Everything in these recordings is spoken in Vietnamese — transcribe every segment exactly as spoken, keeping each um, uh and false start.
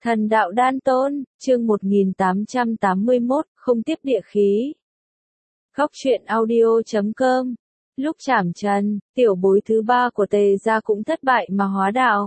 Thần đạo đan tôn, chương một nghìn tám trăm tám mươi mốt, không tiếp địa khí. Góc truyện audio chấm com. Lúc trảm trần, tiểu bối thứ ba của Tề gia cũng thất bại mà hóa đạo.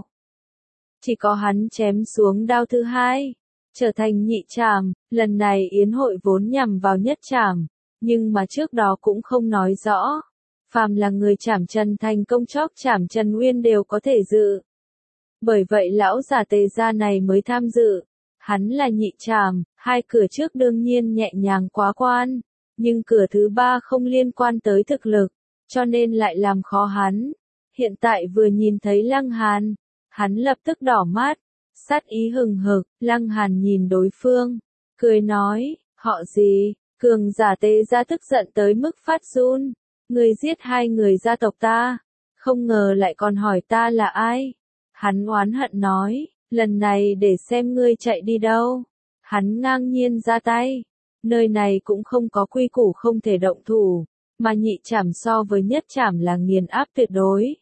Chỉ có hắn chém xuống đao thứ hai, trở thành nhị trảm. Lần này yến hội vốn nhằm vào nhất trảm, nhưng mà trước đó cũng không nói rõ. Phàm là người trảm trần thành công chót trảm Trần Nguyên đều có thể dự. Bởi vậy lão già Tề gia này mới tham dự. Hắn là nhị trảm, hai cửa trước đương nhiên nhẹ nhàng quá quan, nhưng cửa thứ ba không liên quan tới thực lực, cho nên lại làm khó hắn. Hiện tại vừa nhìn thấy Lăng Hàn, hắn lập tức đỏ mắt, sát ý hừng hực. Lăng Hàn nhìn đối phương, cười nói, họ gì? Cường giả Tề gia tức giận tới mức phát run. Người giết hai người gia tộc ta, không ngờ lại còn hỏi ta là ai? Hắn oán hận nói, lần này để xem ngươi chạy đi đâu. Hắn ngang nhiên ra tay, nơi này cũng không có quy củ không thể động thủ, mà nhị trảm so với nhất trảm là nghiền áp tuyệt đối.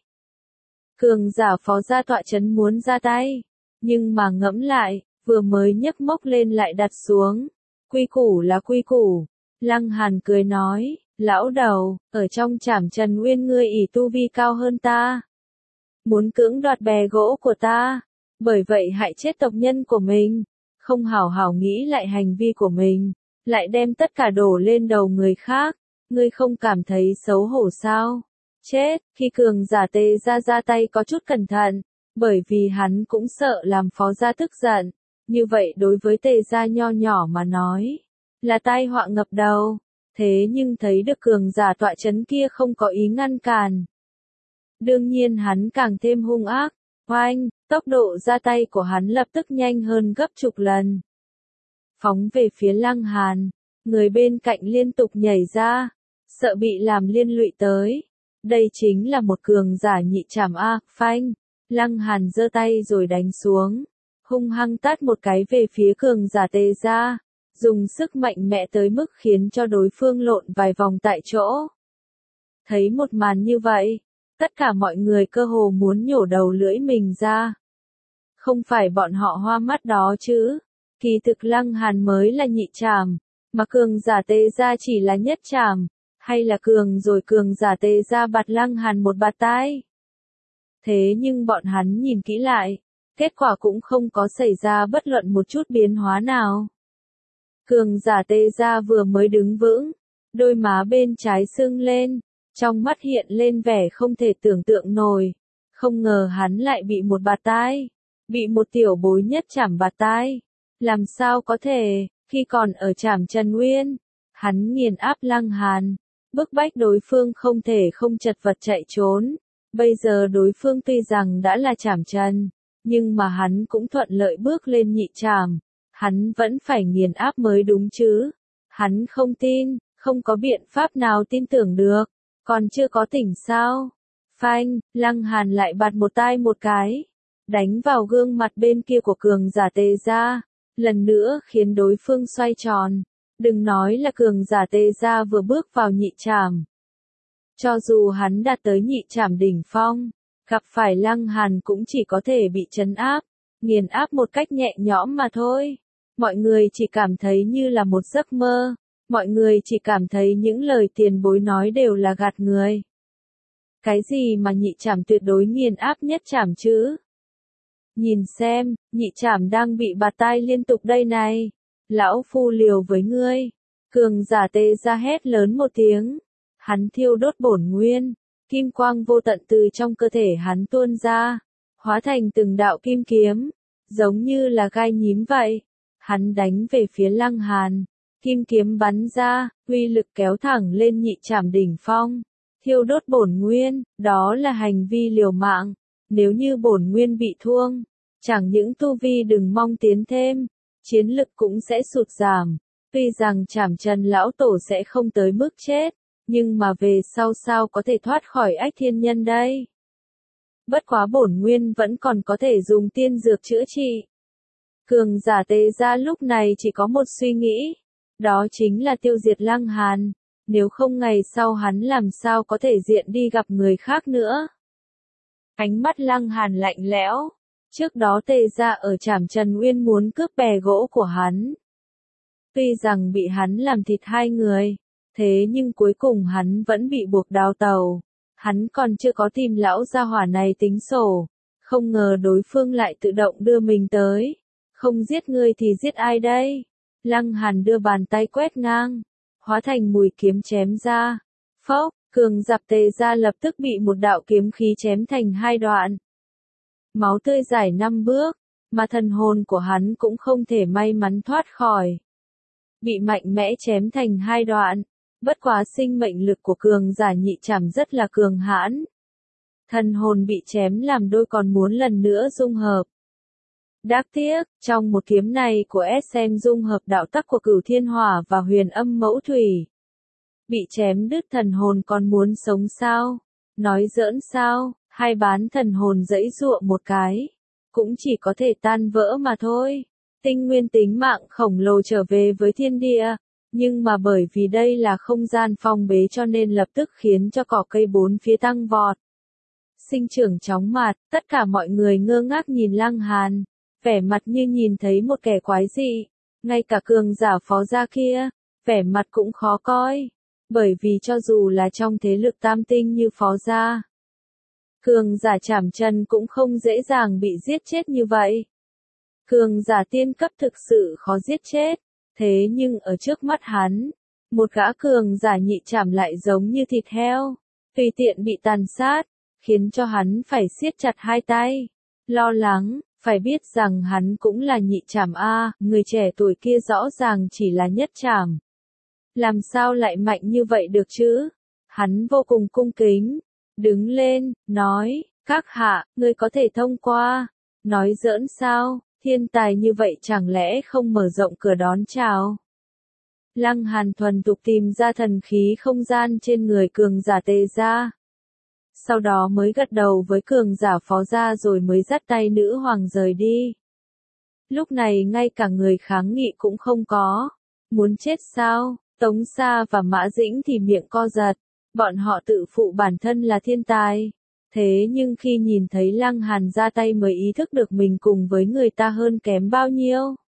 Cường giả phó gia tọa chấn muốn ra tay, nhưng mà ngẫm lại, vừa mới nhấc mốc lên lại đặt xuống. Quy củ là quy củ. Lăng Hàn cười nói, lão đầu, ở trong trảm Trần Nguyên ngươi ỷ tu vi cao hơn ta, muốn cưỡng đoạt bè gỗ của ta, bởi vậy hại chết tộc nhân của mình, không hảo hảo nghĩ lại hành vi của mình, lại đem tất cả đổ lên đầu người khác, ngươi không cảm thấy xấu hổ sao? Chết, khi cường giả Tề gia ra tay có chút cẩn thận, bởi vì hắn cũng sợ làm phó gia tức giận, như vậy đối với Tề gia nho nhỏ mà nói, là tai họa ngập đầu, thế nhưng thấy được cường giả tọa chấn kia không có ý ngăn cản. Đương nhiên hắn càng thêm hung ác, oanh, tốc độ ra tay của hắn lập tức nhanh hơn gấp chục lần. Phóng về phía Lăng Hàn, người bên cạnh liên tục nhảy ra, sợ bị làm liên lụy tới. Đây chính là một cường giả nhị trảm A, phanh. Lăng Hàn giơ tay rồi đánh xuống, hung hăng tát một cái về phía cường giả Tề gia, dùng sức mạnh mẽ tới mức khiến cho đối phương lộn vài vòng tại chỗ. Thấy một màn như vậy, tất cả mọi người cơ hồ muốn nhổ đầu lưỡi mình ra. Không phải bọn họ hoa mắt đó chứ, kỳ thực Lăng Hàn mới là nhị trảm, mà cường giả Tề gia chỉ là nhất trảm, hay là cường rồi cường giả Tề gia bạt Lăng Hàn một bạt tai. Thế nhưng bọn hắn nhìn kỹ lại, kết quả cũng không có xảy ra bất luận một chút biến hóa nào. Cường giả Tề gia vừa mới đứng vững, đôi má bên trái sưng lên, trong mắt hiện lên vẻ không thể tưởng tượng nổi, không ngờ hắn lại bị một bạt tai, bị một tiểu bối nhất trảm bạt tai. Làm sao có thể, khi còn ở trảm Trần Nguyên, hắn nghiền áp Lăng Hàn, bức bách đối phương không thể không chật vật chạy trốn. Bây giờ đối phương tuy rằng đã là trảm Trần, nhưng mà hắn cũng thuận lợi bước lên nhị trảm, hắn vẫn phải nghiền áp mới đúng chứ. Hắn không tin, không có biện pháp nào tin tưởng được. Còn chưa có tỉnh sao? Phanh, Lăng Hàn lại bạt một tai một cái, đánh vào gương mặt bên kia của cường giả Tề gia, lần nữa khiến đối phương xoay tròn. Đừng nói là cường giả Tề gia vừa bước vào nhị trảm, cho dù hắn đạt tới nhị trảm đỉnh phong, gặp phải Lăng Hàn cũng chỉ có thể bị trấn áp, nghiền áp một cách nhẹ nhõm mà thôi. Mọi người chỉ cảm thấy như là một giấc mơ. Mọi người chỉ cảm thấy những lời tiền bối nói đều là gạt người. Cái gì mà nhị trảm tuyệt đối nghiền áp nhất trảm chứ? Nhìn xem, nhị trảm đang bị bạt tai liên tục đây này. Lão phu liều với ngươi. Cường giả Tề gia hét lớn một tiếng. Hắn thiêu đốt bổn nguyên. Kim quang vô tận từ trong cơ thể hắn tuôn ra. Hóa thành từng đạo kim kiếm. Giống như là gai nhím vậy. Hắn đánh về phía Lăng Hàn. Kim kiếm bắn ra, uy lực kéo thẳng lên nhị trảm đỉnh phong. Thiêu đốt bổn nguyên, đó là hành vi liều mạng. Nếu như bổn nguyên bị thuông, chẳng những tu vi đừng mong tiến thêm, chiến lực cũng sẽ sụt giảm. Tuy rằng trảm Trần lão tổ sẽ không tới mức chết, nhưng mà về sau sao có thể thoát khỏi ách thiên nhân đây? Bất quá bổn nguyên vẫn còn có thể dùng tiên dược chữa trị. Cường giả Tề gia lúc này chỉ có một suy nghĩ. Đó chính là tiêu diệt Lăng Hàn, nếu không ngày sau hắn làm sao có thể diện đi gặp người khác nữa. Ánh mắt Lăng Hàn lạnh lẽo, Trước đó Tề gia ở Trảm Trần Uyên muốn cướp bè gỗ của hắn. Tuy rằng bị hắn làm thịt hai người, thế nhưng cuối cùng hắn vẫn bị buộc đào tàu. Hắn còn chưa có tìm lão gia hỏa này tính sổ, không ngờ đối phương lại tự động đưa mình tới. Không giết ngươi thì giết ai đây? Lăng Hàn đưa bàn tay quét ngang, hóa thành mùi kiếm chém ra. Phốc, cường giặc Tề gia lập tức bị một đạo kiếm khí chém thành hai đoạn. Máu tươi dài năm bước, mà thần hồn của hắn cũng không thể may mắn thoát khỏi. Bị mạnh mẽ chém thành hai đoạn, bất quá sinh mệnh lực của cường giả nhị trảm rất là cường hãn. Thần hồn bị chém làm đôi còn muốn lần nữa dung hợp. Đáng tiếc, trong một kiếm này của Sen dung hợp đạo tắc của Cửu Thiên Hỏa và Huyền Âm Mẫu Thủy. Bị chém đứt thần hồn còn muốn sống sao? Nói giỡn sao? Hai bán thần hồn giãy giụa một cái, cũng chỉ có thể tan vỡ mà thôi. Tinh nguyên tính mạng khổng lồ trở về với thiên địa, nhưng mà bởi vì đây là không gian phong bế cho nên lập tức khiến cho cỏ cây bốn phía tăng vọt. Sinh trưởng chóng mặt, tất cả mọi người ngơ ngác nhìn Lăng Hàn, vẻ mặt như nhìn thấy một kẻ quái dị. Ngay cả cường giả phó gia kia, vẻ mặt cũng khó coi, bởi vì cho dù là trong thế lực tam tinh như phó gia, cường giả Trảm Trần cũng không dễ dàng bị giết chết như vậy. Cường giả tiên cấp thực sự khó giết chết, thế nhưng ở trước mắt hắn, một gã cường giả nhị trảm lại giống như thịt heo, tùy tiện bị tàn sát, khiến cho hắn phải siết chặt hai tay, lo lắng, phải biết rằng hắn cũng là nhị trảm a, người trẻ tuổi kia rõ ràng chỉ là nhất trảm. Làm sao lại mạnh như vậy được chứ? Hắn vô cùng cung kính, đứng lên, nói, các hạ, ngươi có thể thông qua. Nói giỡn sao, thiên tài như vậy chẳng lẽ không mở rộng cửa đón chào? Lăng Hàn thuần tục tìm ra thần khí không gian trên người cường giả Tề gia. Sau đó mới gật đầu với cường giả phó gia rồi mới dắt tay nữ hoàng rời đi. Lúc này ngay cả người kháng nghị cũng không có. Muốn chết sao? Tống Sa và Mã Dĩnh thì miệng co giật. Bọn họ tự phụ bản thân là thiên tài. Thế nhưng khi nhìn thấy Lăng Hàn ra tay mới ý thức được mình cùng với người ta hơn kém bao nhiêu.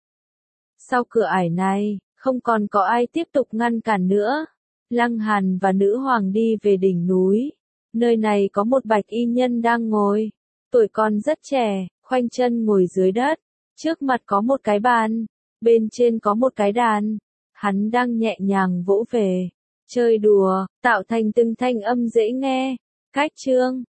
Sau cửa ải này, không còn có ai tiếp tục ngăn cản nữa. Lăng Hàn và nữ hoàng đi về đỉnh núi. Nơi này có một bạch y nhân đang ngồi. Tuổi còn rất trẻ, khoanh chân ngồi dưới đất. Trước mặt có một cái bàn. Bên trên có một cái đàn. Hắn đang nhẹ nhàng vỗ về. Chơi đùa, tạo thành từng thanh âm dễ nghe. Cách chương